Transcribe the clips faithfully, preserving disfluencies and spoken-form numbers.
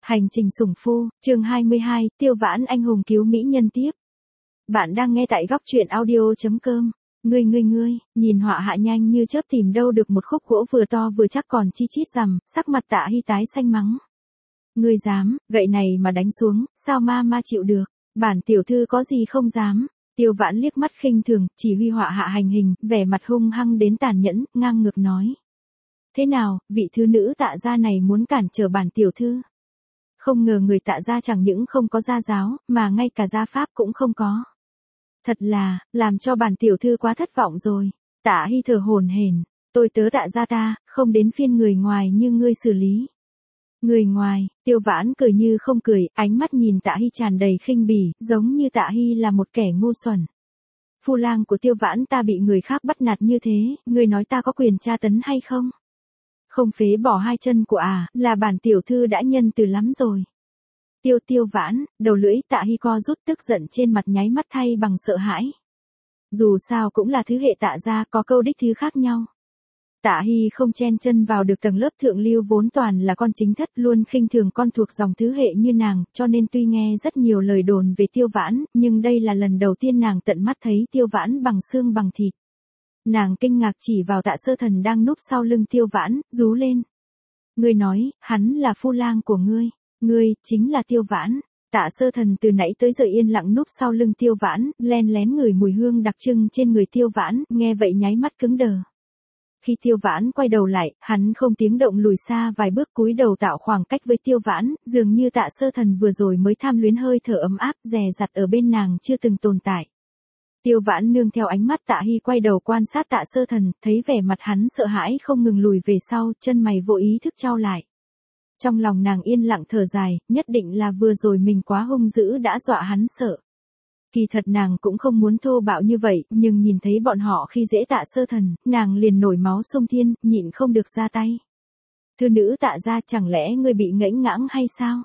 Hành trình sủng phu, chương hai mươi hai, Tiêu Vãn anh hùng cứu mỹ nhân tiếp. Bạn đang nghe tại góc truyện audio.com. Ngươi ngươi ngươi, nhìn họa hạ nhanh như chớp tìm đâu được một khúc gỗ vừa to vừa chắc còn chi chít rằm, sắc mặt Tạ Hy tái xanh mắng. Ngươi dám, gậy này mà đánh xuống, sao ma ma chịu được, bản tiểu thư có gì không dám. Tiêu Vãn liếc mắt khinh thường, chỉ huy họa hạ hành hình, vẻ mặt hung hăng đến tàn nhẫn, ngang ngược nói. Thế nào, vị thư nữ Tạ gia này muốn cản trở bản tiểu thư? Không ngờ người Tạ gia chẳng những không có gia giáo, mà ngay cả gia pháp cũng không có. Thật là, làm cho bản tiểu thư quá thất vọng rồi. Tạ Hy thở hổn hển, tôi tớ Tạ gia ta, không đến phiên người ngoài như ngươi xử lý. Người ngoài, Tiêu Vãn cười như không cười, ánh mắt nhìn Tạ Hy tràn đầy khinh bỉ, giống như Tạ Hy là một kẻ ngu xuẩn. Phu lang của Tiêu Vãn ta bị người khác bắt nạt như thế, ngươi nói ta có quyền tra tấn hay không? Không phế bỏ hai chân của à, là bản tiểu thư đã nhân từ lắm rồi. Tiêu Tiêu Vãn, đầu lưỡi Tạ Hy co rút, tức giận trên mặt nháy mắt thay bằng sợ hãi. Dù sao cũng là thứ hệ Tạ gia, có câu đích thứ khác nhau. Tạ Hy không chen chân vào được tầng lớp thượng lưu vốn toàn là con chính thất, luôn khinh thường con thuộc dòng thứ hệ như nàng, cho nên tuy nghe rất nhiều lời đồn về Tiêu Vãn, nhưng đây là lần đầu tiên nàng tận mắt thấy Tiêu Vãn bằng xương bằng thịt. Nàng kinh ngạc chỉ vào Tạ Sơ Thần đang núp sau lưng Tiêu Vãn, rú lên. Ngươi nói, hắn là phu lang của ngươi, ngươi, chính là Tiêu Vãn. Tạ Sơ Thần từ nãy tới giờ yên lặng núp sau lưng Tiêu Vãn, len lén ngửi mùi hương đặc trưng trên người Tiêu Vãn, nghe vậy nháy mắt cứng đờ. Khi Tiêu Vãn quay đầu lại, hắn không tiếng động lùi xa vài bước, cúi đầu tạo khoảng cách với Tiêu Vãn, dường như Tạ Sơ Thần vừa rồi mới tham luyến hơi thở ấm áp dè dặt ở bên nàng chưa từng tồn tại. Tiêu Vãn nương theo ánh mắt Tạ Hy quay đầu quan sát Tạ Sơ Thần, thấy vẻ mặt hắn sợ hãi không ngừng lùi về sau, chân mày vô ý thức chau lại. Trong lòng nàng yên lặng thở dài, nhất định là vừa rồi mình quá hung dữ đã dọa hắn sợ. Kỳ thật nàng cũng không muốn thô bạo như vậy, nhưng nhìn thấy bọn họ khi dễ Tạ Sơ Thần, nàng liền nổi máu xung thiên, nhịn không được ra tay. Thư nữ Tạ gia, chẳng lẽ ngươi bị ngẫnh ngãng hay sao?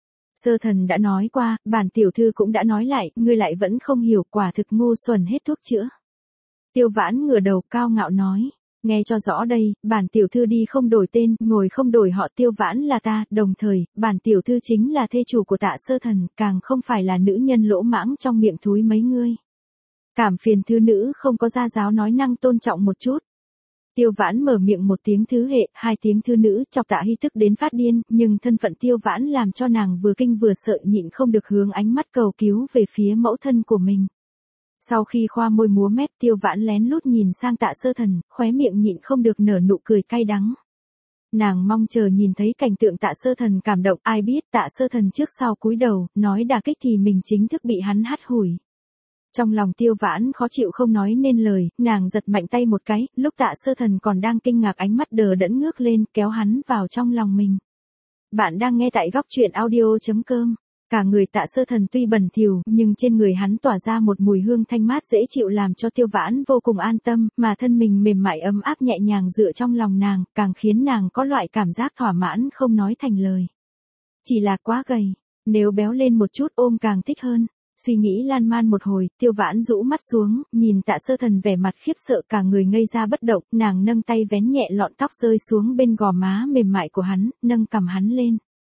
Sơ Thần đã nói qua, bản tiểu thư cũng đã nói lại, ngươi lại vẫn không hiểu, quả thực ngu xuẩn hết thuốc chữa. Tiêu Vãn ngửa đầu cao ngạo nói, nghe cho rõ đây, bản tiểu thư đi không đổi tên, ngồi không đổi họ, Tiêu Vãn là ta, đồng thời, bản tiểu thư chính là thê chủ của Tạ Sơ Thần, càng không phải là nữ nhân lỗ mãng trong miệng thúi mấy ngươi. Cảm phiền thư nữ không có gia giáo nói năng tôn trọng một chút. Tiêu Vãn mở miệng một tiếng thứ hệ, hai tiếng thư nữ, chọc Tạ Hy tức đến phát điên, nhưng thân phận Tiêu Vãn làm cho nàng vừa kinh vừa sợ, nhịn không được hướng ánh mắt cầu cứu về phía mẫu thân của mình. Sau khi khoa môi múa mép, Tiêu Vãn lén lút nhìn sang Tạ Sơ Thần, khóe miệng nhịn không được nở nụ cười cay đắng. Nàng mong chờ nhìn thấy cảnh tượng Tạ Sơ Thần cảm động, ai biết Tạ Sơ Thần trước sau cúi đầu, nói đả kích thì mình chính thức bị hắn hắt hủi. Trong lòng Tiêu Vãn khó chịu không nói nên lời, nàng giật mạnh tay một cái, lúc Tạ Sơ Thần còn đang kinh ngạc ánh mắt đờ đẫn ngước lên, kéo hắn vào trong lòng mình. Bạn đang nghe tại góc truyện audio.com. Cả người Tạ Sơ Thần tuy bẩn thỉu, nhưng trên người hắn tỏa ra một mùi hương thanh mát dễ chịu làm cho Tiêu Vãn vô cùng an tâm, mà thân mình mềm mại ấm áp nhẹ nhàng dựa trong lòng nàng, càng khiến nàng có loại cảm giác thỏa mãn không nói thành lời. Chỉ là quá gầy, nếu béo lên một chút ôm càng thích hơn. Suy nghĩ lan man một hồi, Tiêu Vãn rũ mắt xuống, nhìn Tạ Sơ Thần vẻ mặt khiếp sợ, cả người ngây ra bất động, nàng nâng tay vén nhẹ lọn tóc rơi xuống bên gò má mềm mại của hắn, nâng cằm hắn lên.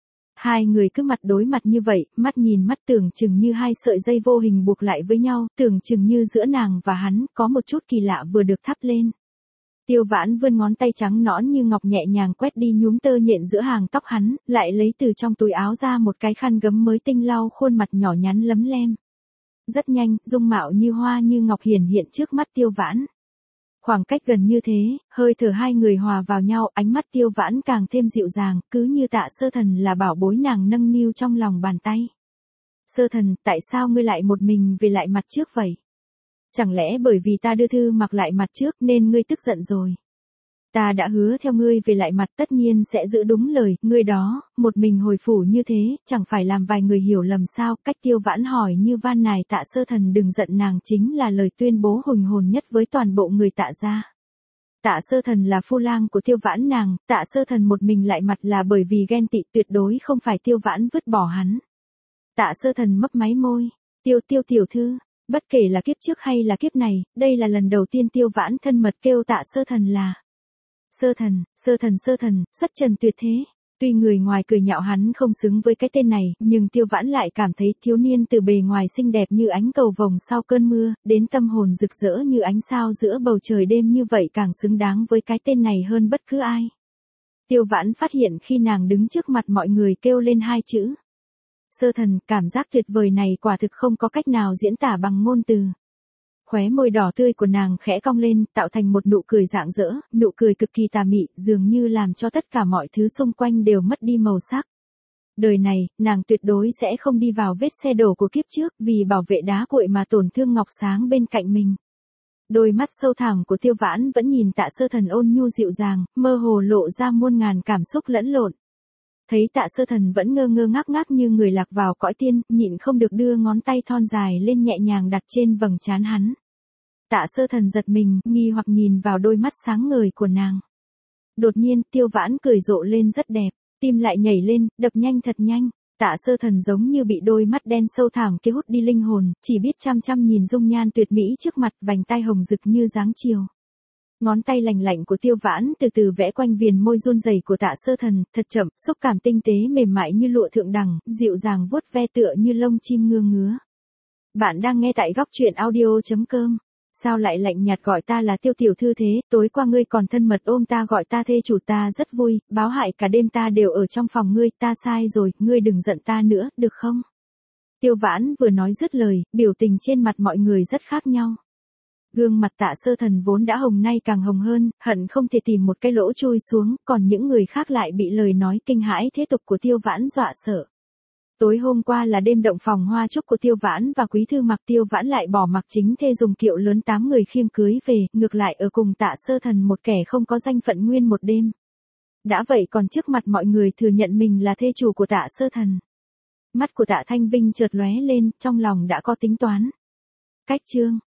Hai người cứ mặt đối mặt như vậy, mắt nhìn mắt tưởng chừng như hai sợi dây vô hình buộc lại với nhau, tưởng chừng như giữa nàng và hắn có một chút kỳ lạ vừa được thắp lên. Tiêu Vãn vươn ngón tay trắng nõn như ngọc nhẹ nhàng quét đi nhúm tơ nhện giữa hàng tóc hắn, lại lấy từ trong túi áo ra một cái khăn gấm mới tinh lau khuôn mặt nhỏ nhắn lấm lem. Rất nhanh, dung mạo như hoa như ngọc hiển hiện trước mắt Tiêu Vãn. Khoảng cách gần như thế, hơi thở hai người hòa vào nhau, ánh mắt Tiêu Vãn càng thêm dịu dàng, cứ như Tạ Sơ Thần là bảo bối nàng nâng niu trong lòng bàn tay. Sơ Thần, tại sao ngươi lại một mình về lại mặt trước vậy? Chẳng lẽ bởi vì ta đưa thư mặc lại mặt trước nên ngươi tức giận rồi? Ta đã hứa theo ngươi về lại mặt tất nhiên sẽ giữ đúng lời, ngươi đó, một mình hồi phủ như thế, chẳng phải làm vài người hiểu lầm sao? Cách Tiêu Vãn hỏi như van nài Tạ Sơ Thần đừng giận nàng chính là lời tuyên bố hùng hồn nhất với toàn bộ người Tạ gia. Tạ Sơ Thần là phu lang của Tiêu Vãn nàng, Tạ Sơ Thần một mình lại mặt là bởi vì ghen tị, tuyệt đối không phải Tiêu Vãn vứt bỏ hắn. Tạ Sơ Thần mấp máy môi, Tiêu Tiêu tiểu thư, bất kể là kiếp trước hay là kiếp này, đây là lần đầu tiên Tiêu Vãn thân mật kêu Tạ Sơ Thần là Sơ Thần, Sơ Thần Sơ Thần, xuất trần tuyệt thế. Tuy người ngoài cười nhạo hắn không xứng với cái tên này, nhưng Tiêu Vãn lại cảm thấy thiếu niên từ bề ngoài xinh đẹp như ánh cầu vồng sau cơn mưa, đến tâm hồn rực rỡ như ánh sao giữa bầu trời đêm như vậy càng xứng đáng với cái tên này hơn bất cứ ai. Tiêu Vãn phát hiện khi nàng đứng trước mặt mọi người kêu lên hai chữ Sơ Thần, cảm giác tuyệt vời này quả thực không có cách nào diễn tả bằng ngôn từ. Khóe môi đỏ tươi của nàng khẽ cong lên, tạo thành một nụ cười rạng rỡ, nụ cười cực kỳ tà mị, dường như làm cho tất cả mọi thứ xung quanh đều mất đi màu sắc. Đời này, nàng tuyệt đối sẽ không đi vào vết xe đổ của kiếp trước vì bảo vệ đá cuội mà tổn thương ngọc sáng bên cạnh mình. Đôi mắt sâu thẳm của Tiêu Vãn vẫn nhìn Tạ Sơ Thần ôn nhu dịu dàng, mơ hồ lộ ra muôn ngàn cảm xúc lẫn lộn. Thấy Tạ Sơ Thần vẫn ngơ ngơ ngác ngác như người lạc vào cõi tiên, nhịn không được đưa ngón tay thon dài lên nhẹ nhàng đặt trên vầng trán hắn. Tạ Sơ Thần giật mình, nghi hoặc nhìn vào đôi mắt sáng ngời của nàng. Đột nhiên, Tiêu Vãn cười rộ lên rất đẹp, tim lại nhảy lên, đập nhanh thật nhanh. Tạ Sơ Thần giống như bị đôi mắt đen sâu thẳm kia hút đi linh hồn, chỉ biết chăm chăm nhìn dung nhan tuyệt mỹ trước mặt, vành tai hồng rực như dáng chiều. Ngón tay lành lạnh của Tiêu Vãn từ từ vẽ quanh viền môi run rẩy của Tạ Sơ Thần, thật chậm, xúc cảm tinh tế mềm mại như lụa thượng đẳng, dịu dàng vuốt ve tựa như lông chim ngưa ngứa. Bạn đang nghe tại góc truyện audio chấm com. Sao lại lạnh nhạt gọi ta là Tiêu tiểu thư thế, tối qua ngươi còn thân mật ôm ta gọi ta thê chủ, ta rất vui, báo hại cả đêm ta đều ở trong phòng ngươi, ta sai rồi, ngươi đừng giận ta nữa, được không? Tiêu Vãn vừa nói dứt lời, biểu tình trên mặt mọi người rất khác nhau. Gương mặt Tạ Sơ Thần vốn đã hồng nay càng hồng hơn, hận không thể tìm một cái lỗ chui xuống, còn những người khác lại bị lời nói kinh hãi thế tục của Tiêu Vãn dọa sợ. Tối hôm qua là đêm động phòng hoa chúc của Tiêu Vãn và Quý Thư Mặc, Tiêu Vãn lại bỏ mặc chính thê dùng kiệu lớn tám người khiêng cưới về, ngược lại ở cùng Tạ Sơ Thần một kẻ không có danh phận nguyên một đêm. Đã vậy còn trước mặt mọi người thừa nhận mình là thê chủ của Tạ Sơ Thần. Mắt của Tạ Thanh Vinh chợt lóe lên, trong lòng đã có tính toán. Cách chương